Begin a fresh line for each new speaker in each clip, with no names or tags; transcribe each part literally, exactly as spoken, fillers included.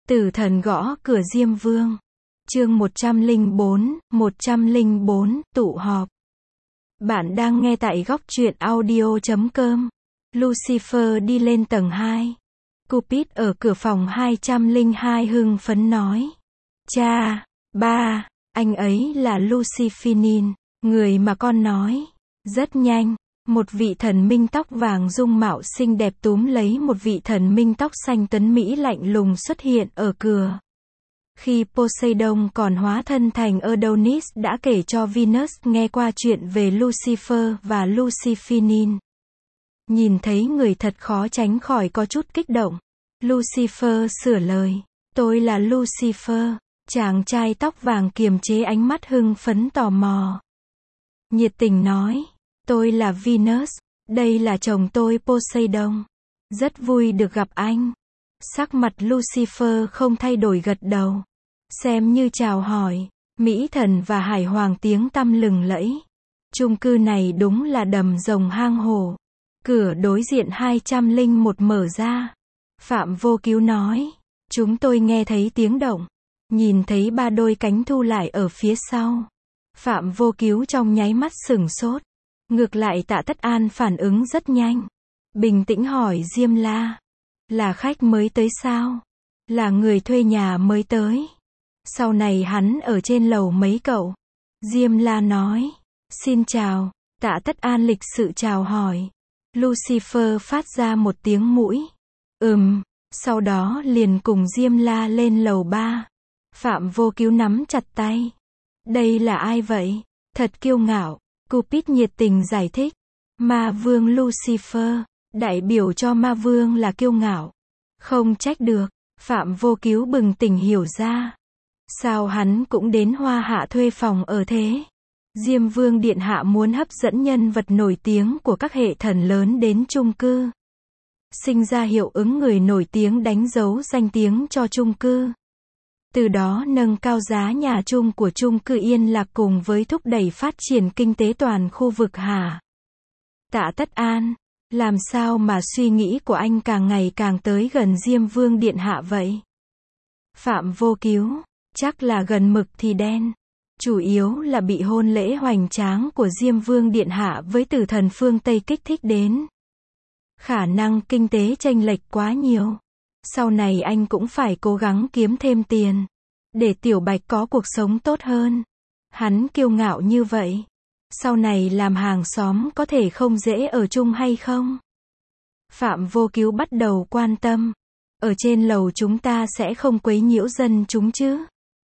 Tử thần gõ cửa Diêm Vương. Chương một trăm lẻ bốn, một trăm lẻ bốn, tụ họp. Bạn đang nghe tại góc truyện audio chấm com. Lucifer đi lên tầng hai. Cupid ở cửa phòng hai trăm lẻ hai hưng phấn nói. Cha, ba, anh ấy là Lucifinin, người mà con nói. Rất nhanh, một vị thần minh tóc vàng dung mạo xinh đẹp túm lấy một vị thần minh tóc xanh tuấn Mỹ lạnh lùng xuất hiện ở cửa. Khi Poseidon còn hóa thân thành Adonis đã kể cho Venus nghe qua chuyện về Lucifer và Lucifinin. Nhìn thấy người thật khó tránh khỏi có chút kích động. Lucifer sửa lời. Tôi là Lucifer. Chàng trai tóc vàng kiềm chế ánh mắt hưng phấn tò mò. Nhiệt tình nói. Tôi là Venus. Đây là chồng tôi Poseidon. Rất vui được gặp anh. Sắc mặt Lucifer không thay đổi gật đầu. Xem như chào hỏi. Mỹ thần và hải hoàng tiếng tăm lừng lẫy. Chung cư này đúng là đầm rồng hang hổ. Cửa đối diện hai trăm lẻ một mở ra. Phạm Vô Cứu nói. Chúng tôi nghe thấy tiếng động. Nhìn thấy ba đôi cánh thu lại ở phía sau. Phạm Vô Cứu trong nháy mắt sửng sốt. Ngược lại Tạ Tất An phản ứng rất nhanh. Bình tĩnh hỏi Diêm La. Là khách mới tới sao? Là người thuê nhà mới tới. Sau này hắn ở trên lầu mấy cậu? Diêm La nói. Xin chào. Tạ Tất An lịch sự chào hỏi. Lucifer phát ra một tiếng mũi. Ừm. Sau đó liền cùng Diêm La lên lầu ba. Phạm Vô Cứu nắm chặt tay. Đây là ai vậy? Thật kiêu ngạo. Cupid nhiệt tình giải thích. Ma vương Lucifer. Đại biểu cho ma vương là kiêu ngạo. Không trách được. Phạm Vô Cứu bừng tỉnh hiểu ra. Sao hắn cũng đến Hoa Hạ thuê phòng ở thế? Diêm Vương Điện Hạ muốn hấp dẫn nhân vật nổi tiếng của các hệ thần lớn đến chung cư. Sinh ra hiệu ứng người nổi tiếng đánh dấu danh tiếng cho chung cư. Từ đó nâng cao giá nhà chung của chung cư Yên Lạc cùng với thúc đẩy phát triển kinh tế toàn khu vực hả? Tạ Tất An, làm sao mà suy nghĩ của anh càng ngày càng tới gần Diêm Vương Điện Hạ vậy? Phạm Vô Cứu, chắc là gần mực thì đen. Chủ yếu là bị hôn lễ hoành tráng của Diêm Vương Điện Hạ với tử thần phương Tây kích thích đến. Khả năng kinh tế chênh lệch quá nhiều. Sau này anh cũng phải cố gắng kiếm thêm tiền. Để Tiểu Bạch có cuộc sống tốt hơn. Hắn kiêu ngạo như vậy. Sau này làm hàng xóm có thể không dễ ở chung hay không? Phạm Vô Cứu bắt đầu quan tâm. Ở trên lầu chúng ta sẽ không quấy nhiễu dân chúng chứ?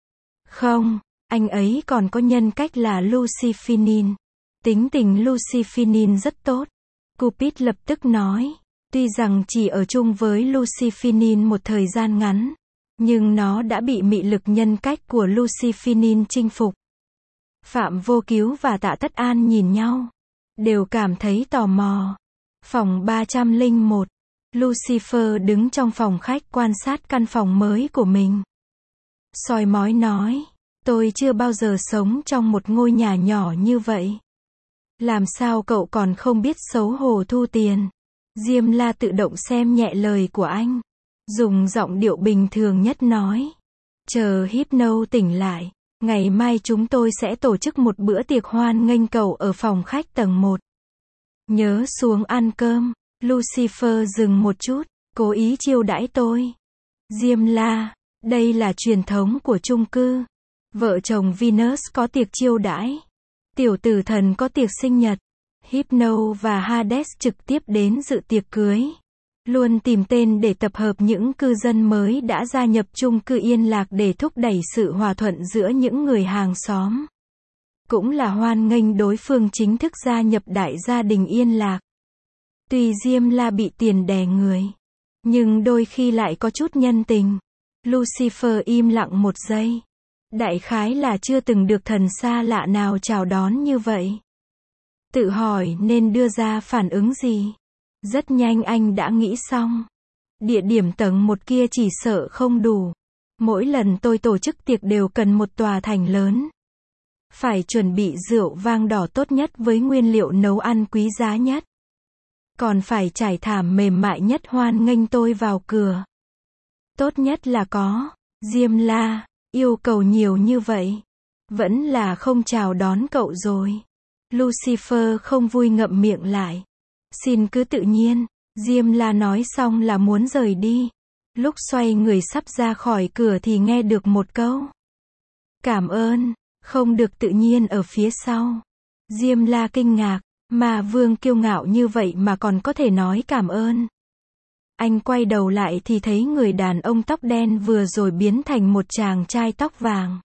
Không, anh ấy còn có nhân cách là Lucifinin. Tính tình Lucifinin rất tốt. Cupid lập tức nói. Tuy rằng chỉ ở chung với Lucifinin một thời gian ngắn, nhưng nó đã bị mị lực nhân cách của Lucifinin chinh phục. Phạm Vô Cứu và Tạ Tất An nhìn nhau, đều cảm thấy tò mò. Phòng ba trăm lẻ một, Lucifer đứng trong phòng khách quan sát căn phòng mới của mình. Soi mói nói, tôi chưa bao giờ sống trong một ngôi nhà nhỏ như vậy. Làm sao cậu còn không biết xấu hổ thu tiền? Diêm La tự động xem nhẹ lời của anh. Dùng giọng điệu bình thường nhất nói. Chờ Hypno tỉnh lại. Ngày mai chúng tôi sẽ tổ chức một bữa tiệc hoan nghênh cậu ở phòng khách tầng một. Nhớ xuống ăn cơm. Lucifer dừng một chút. Cố ý chiêu đãi tôi. Diêm La. Đây là truyền thống của chung cư. Vợ chồng Venus có tiệc chiêu đãi. Tiểu tử thần có tiệc sinh nhật. Hypno và Hades trực tiếp đến dự tiệc cưới. Luôn tìm tên để tập hợp những cư dân mới đã gia nhập chung cư Yên Lạc để thúc đẩy sự hòa thuận giữa những người hàng xóm. Cũng là hoan nghênh đối phương chính thức gia nhập đại gia đình Yên Lạc. Tuy Diêm La bị tiền đè người, nhưng đôi khi lại có chút nhân tình. Lucifer im lặng một giây. Đại khái là chưa từng được thần xa lạ nào chào đón như vậy. Tự hỏi nên đưa ra phản ứng gì. Rất nhanh anh đã nghĩ xong. Địa điểm tầng một kia chỉ sợ không đủ. Mỗi lần tôi tổ chức tiệc đều cần một tòa thành lớn. Phải chuẩn bị rượu vang đỏ tốt nhất với nguyên liệu nấu ăn quý giá nhất. Còn phải trải thảm mềm mại nhất hoan nghênh tôi vào cửa. Tốt nhất là có. Diêm La, yêu cầu nhiều như vậy. Vẫn là không chào đón cậu rồi. Lucifer không vui ngậm miệng lại. Xin cứ tự nhiên. Diêm La nói xong là muốn rời đi. Lúc xoay người sắp ra khỏi cửa thì nghe được một câu. Cảm ơn, không được tự nhiên ở phía sau. Diêm La kinh ngạc, Ma Vương kiêu ngạo như vậy mà còn có thể nói cảm ơn. Anh quay đầu lại thì thấy người đàn ông tóc đen vừa rồi biến thành một chàng trai tóc vàng.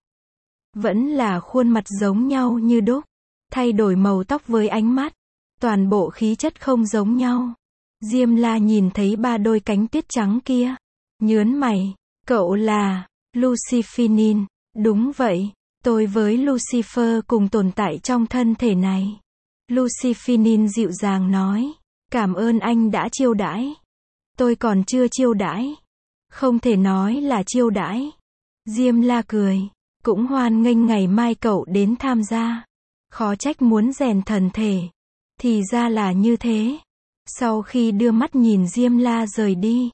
Vẫn là khuôn mặt giống nhau như đúc, thay đổi màu tóc với ánh mắt, toàn bộ khí chất không giống nhau. Diêm La nhìn thấy ba đôi cánh tuyết trắng kia, nhớn mày, cậu là Lucifinin, đúng vậy, tôi với Lucifer cùng tồn tại trong thân thể này. Lucifinin dịu dàng nói, cảm ơn anh đã chiêu đãi. Tôi còn chưa chiêu đãi. Không thể nói là chiêu đãi. Diêm La cười, cũng hoan nghênh ngày mai cậu đến tham gia. Khó trách muốn rèn thần thể. Thì ra là như thế. Sau khi đưa mắt nhìn Diêm La rời đi,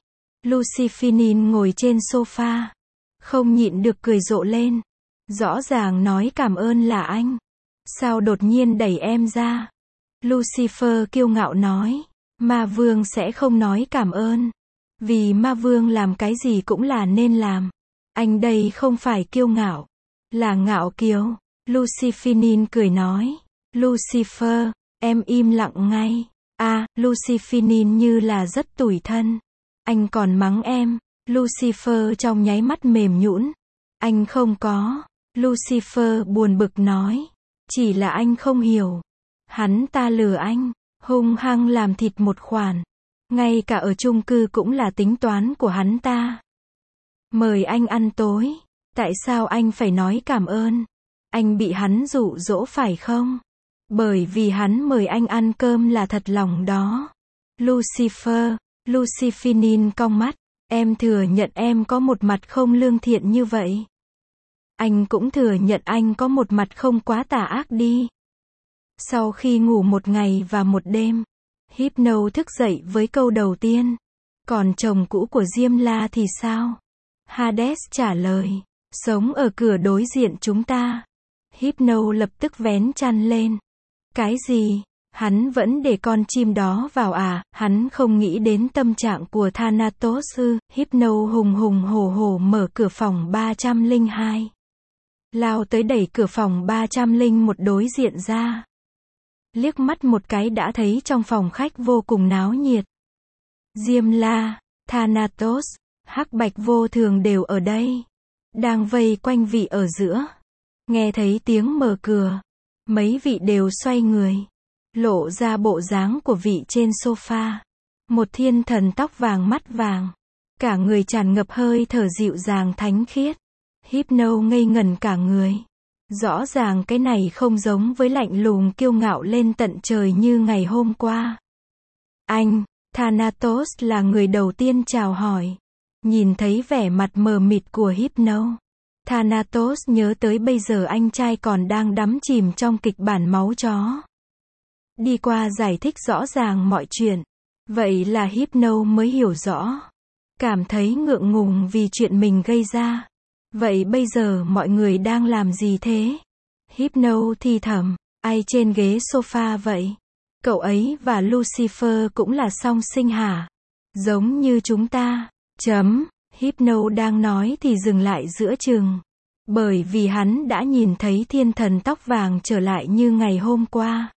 Lucifinin ngồi trên sofa, không nhịn được cười rộ lên. Rõ ràng nói cảm ơn là anh. Sao đột nhiên đẩy em ra? Lucifer kiêu ngạo nói, Ma Vương sẽ không nói cảm ơn. Vì Ma Vương làm cái gì cũng là nên làm. Anh đây không phải kiêu ngạo, là ngạo kiều. Lucifinin cười nói, Lucifer, em im lặng ngay. À, Lucifinin như là rất tủi thân. Anh còn mắng em. Lucifer trong nháy mắt mềm nhũn. Anh không có. Lucifer buồn bực nói. Chỉ là anh không hiểu. Hắn ta lừa anh, hung hăng làm thịt một khoản. Ngay cả ở chung cư cũng là tính toán của hắn ta. Mời anh ăn tối. Tại sao anh phải nói cảm ơn? Anh bị hắn dụ dỗ phải không? Bởi vì hắn mời anh ăn cơm là thật lòng đó. Lucifer, Lucifinin cong mắt. Em thừa nhận em có một mặt không lương thiện như vậy. Anh cũng thừa nhận anh có một mặt không quá tà ác đi. Sau khi ngủ một ngày và một đêm, Hypno thức dậy với câu đầu tiên. Còn chồng cũ của Diêm La thì sao? Hades trả lời. Sống ở cửa đối diện chúng ta. Hypno lập tức vén chăn lên. Cái gì? Hắn vẫn để con chim đó vào à? Hắn không nghĩ đến tâm trạng của Thanatos ư? Hypno hùng hùng hổ hổ mở cửa phòng ba trăm lẻ hai. Lao tới đẩy cửa phòng ba trăm lẻ một đối diện ra. Liếc mắt một cái đã thấy trong phòng khách vô cùng náo nhiệt. Diêm La, Thanatos, Hắc Bạch Vô Thường đều ở đây. Đang vây quanh vị ở giữa. Nghe thấy tiếng mở cửa. Mấy vị đều xoay người. Lộ ra bộ dáng của vị trên sofa. Một thiên thần tóc vàng mắt vàng. Cả người tràn ngập hơi thở dịu dàng thánh khiết. Hypno ngây ngẩn cả người. Rõ ràng cái này không giống với lạnh lùng kiêu ngạo lên tận trời như ngày hôm qua. Anh, Thanatos là người đầu tiên chào hỏi. Nhìn thấy vẻ mặt mờ mịt của Hypno. Thanatos nhớ tới bây giờ anh trai còn đang đắm chìm trong kịch bản máu chó. Đi qua giải thích rõ ràng mọi chuyện. Vậy là Hypno mới hiểu rõ. Cảm thấy ngượng ngùng vì chuyện mình gây ra. Vậy bây giờ mọi người đang làm gì thế? Hypno thì thầm, ai trên ghế sofa vậy? Cậu ấy và Lucifer cũng là song sinh hả? Giống như chúng ta. Chấm. Hypno đang nói thì dừng lại giữa chừng. Bởi vì hắn đã nhìn thấy thiên thần tóc vàng trở lại như ngày hôm qua.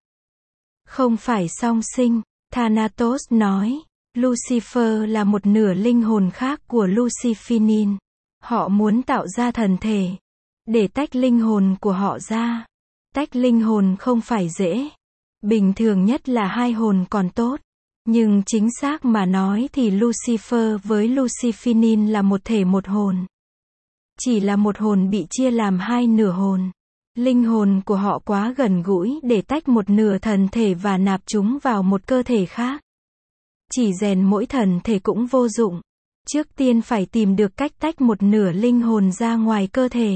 Không phải song sinh, Thanatos nói. Lucifer là một nửa linh hồn khác của Lucifinin. Họ muốn tạo ra thần thể. Để tách linh hồn của họ ra. Tách linh hồn không phải dễ. Bình thường nhất là hai hồn còn tốt. Nhưng chính xác mà nói thì Lucifer với Lucifinin là một thể một hồn. Chỉ là một hồn bị chia làm hai nửa hồn. Linh hồn của họ quá gần gũi để tách một nửa thần thể và nạp chúng vào một cơ thể khác. Chỉ rèn mỗi thần thể cũng vô dụng. Trước tiên phải tìm được cách tách một nửa linh hồn ra ngoài cơ thể.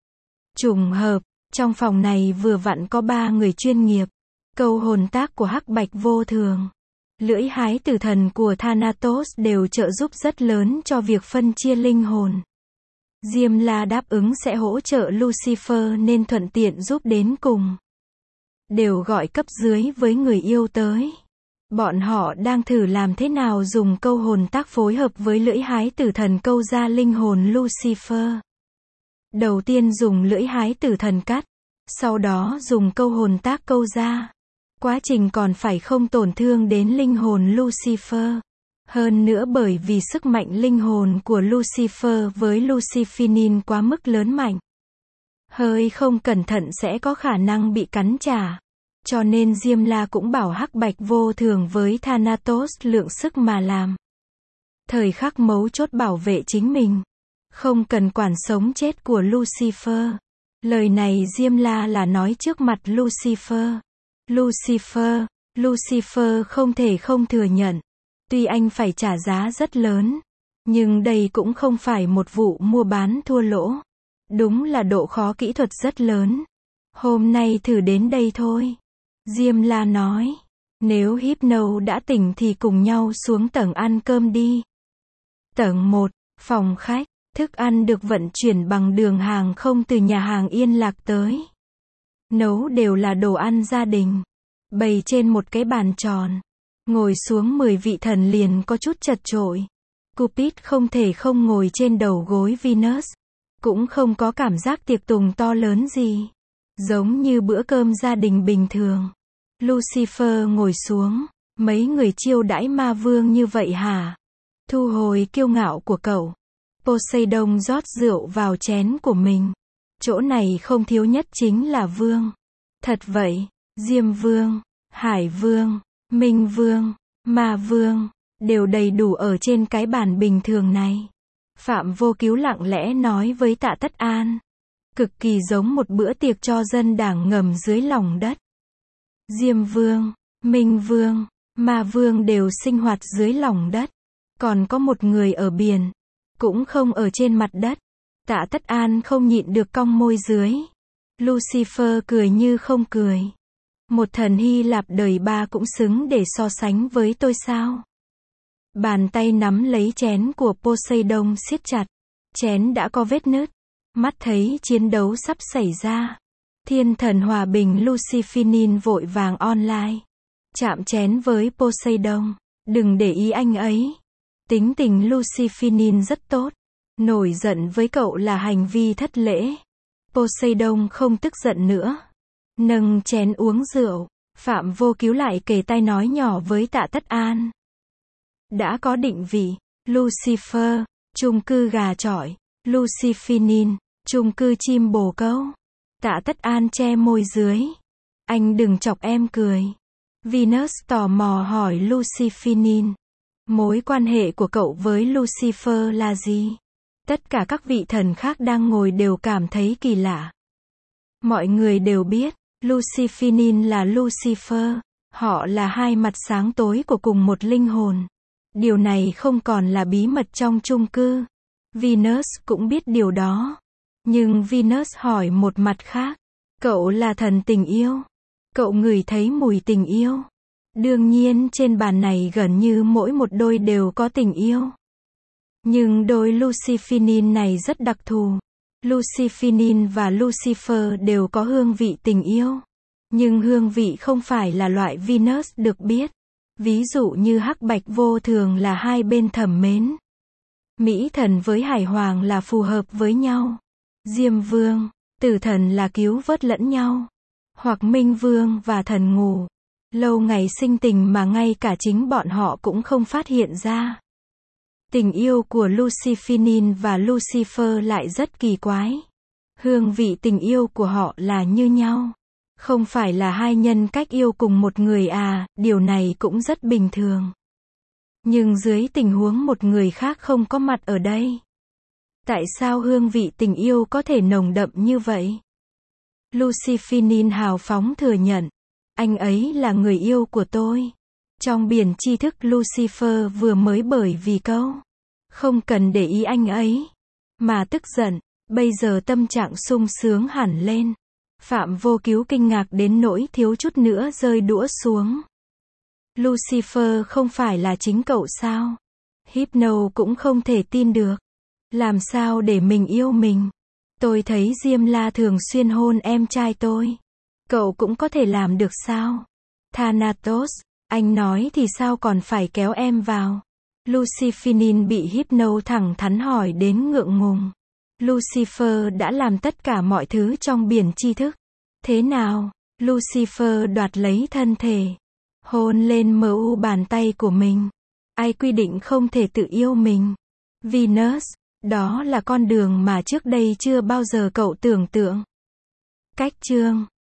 Trùng hợp, trong phòng này vừa vặn có ba người chuyên nghiệp. Câu hồn tác của Hắc Bạch Vô Thường. Lưỡi hái tử thần của Thanatos đều trợ giúp rất lớn cho việc phân chia linh hồn. Diêm La đáp ứng sẽ hỗ trợ Lucifer nên thuận tiện giúp đến cùng. Đều gọi cấp dưới với người yêu tới. Bọn họ đang thử làm thế nào dùng câu hồn tác phối hợp với lưỡi hái tử thần câu ra linh hồn Lucifer. Đầu tiên dùng lưỡi hái tử thần cắt, sau đó dùng câu hồn tác câu ra. Quá trình còn phải không tổn thương đến linh hồn Lucifer. Hơn nữa bởi vì sức mạnh linh hồn của Lucifer với Lucifinin quá mức lớn mạnh. Hơi không cẩn thận sẽ có khả năng bị cắn trả. Cho nên Diêm La cũng bảo Hắc Bạch vô thường với Thanatos lượng sức mà làm. Thời khắc mấu chốt bảo vệ chính mình. Không cần quản sống chết của Lucifer. Lời này Diêm La là nói trước mặt Lucifer. Lucifer, Lucifer không thể không thừa nhận. Tuy anh phải trả giá rất lớn. Nhưng đây cũng không phải một vụ mua bán thua lỗ. Đúng là độ khó kỹ thuật rất lớn. Hôm nay thử đến đây thôi. Diêm La nói. Nếu Hypno đã tỉnh thì cùng nhau xuống tầng ăn cơm đi. Tầng một, phòng khách. Thức ăn được vận chuyển bằng đường hàng không từ nhà hàng Yên Lạc tới. Nấu đều là đồ ăn gia đình. Bày trên một cái bàn tròn. Ngồi xuống mười vị thần liền có chút chật chội. Cupid không thể không ngồi trên đầu gối Venus. Cũng không có cảm giác tiệc tùng to lớn gì. Giống như bữa cơm gia đình bình thường. Lucifer ngồi xuống. Mấy người chiêu đãi ma vương như vậy hả? Thu hồi kiêu ngạo của cậu. Poseidon rót rượu vào chén của mình. Chỗ này không thiếu nhất chính là vương. Thật vậy, Diêm Vương, Hải Vương, Minh Vương, Ma Vương, đều đầy đủ ở trên cái bàn bình thường này. Phạm Vô Cứu lặng lẽ nói với Tạ Tất An. Cực kỳ giống một bữa tiệc cho dân đảng ngầm dưới lòng đất. Diêm Vương, Minh Vương, Ma Vương đều sinh hoạt dưới lòng đất. Còn có một người ở biển. Cũng không ở trên mặt đất. Tạ Tất An không nhịn được cong môi dưới. Lucifer cười như không cười. Một thần Hy Lạp đời ba cũng xứng để so sánh với tôi sao? Bàn tay nắm lấy chén của Poseidon siết chặt. Chén đã có vết nứt. Mắt thấy chiến đấu sắp xảy ra. Thiên thần hòa bình Lucifinin vội vàng online. Chạm chén với Poseidon. Đừng để ý anh ấy. Tính tình Lucifinin rất tốt. Nổi giận với cậu là hành vi thất lễ. Poseidon không tức giận nữa. Nâng chén uống rượu. Phạm Vô Cứu lại kề tai nói nhỏ với Tạ Tất An. Đã có định vị. Lucifer, chung cư gà chọi. Lucifinin, chung cư chim bồ câu. Tạ Tất An che môi dưới. Anh đừng chọc em cười. Venus tò mò hỏi Lucifinin. Mối quan hệ của cậu với Lucifer là gì? Tất cả các vị thần khác đang ngồi đều cảm thấy kỳ lạ. Mọi người đều biết, Lucifinin là Lucifer. Họ là hai mặt sáng tối của cùng một linh hồn. Điều này không còn là bí mật trong chung cư. Venus cũng biết điều đó. Nhưng Venus hỏi một mặt khác. Cậu là thần tình yêu. Cậu ngửi thấy mùi tình yêu. Đương nhiên trên bàn này gần như mỗi một đôi đều có tình yêu. Nhưng đôi Lucifinin này rất đặc thù. Lucifinin và Lucifer đều có hương vị tình yêu. Nhưng hương vị không phải là loại Venus được biết. Ví dụ như Hắc Bạch vô thường là hai bên thẩm mến. Mỹ thần với Hải Hoàng là phù hợp với nhau. Diêm Vương, Tử thần là cứu vớt lẫn nhau. Hoặc Minh Vương và thần ngủ. Lâu ngày sinh tình mà ngay cả chính bọn họ cũng không phát hiện ra. Tình yêu của Lucifinin và Lucifer lại rất kỳ quái. Hương vị tình yêu của họ là như nhau. Không phải là hai nhân cách yêu cùng một người à, điều này cũng rất bình thường. Nhưng dưới tình huống một người khác không có mặt ở đây. Tại sao hương vị tình yêu có thể nồng đậm như vậy? Lucifinin hào phóng thừa nhận. Anh ấy là người yêu của tôi. Trong biển tri thức Lucifer vừa mới bởi vì câu không cần để ý anh ấy mà tức giận. Bây giờ tâm trạng sung sướng hẳn lên. Phạm Vô Cứu kinh ngạc đến nỗi thiếu chút nữa rơi đũa xuống. Lucifer không phải là chính cậu sao? Hypno cũng không thể tin được. Làm sao để mình yêu mình? Tôi thấy Diêm La thường xuyên hôn em trai tôi. Cậu cũng có thể làm được sao? Thanatos, anh nói thì sao còn phải kéo em vào? Lucifinin bị Hypno thẳng thắn hỏi đến ngượng ngùng. Lucifer đã làm tất cả mọi thứ trong biển tri thức. Thế nào? Lucifer đoạt lấy thân thể. Hôn lên mờ u bàn tay của mình. Ai quy định không thể tự yêu mình? Venus, đó là con đường mà trước đây chưa bao giờ cậu tưởng tượng. Cách chương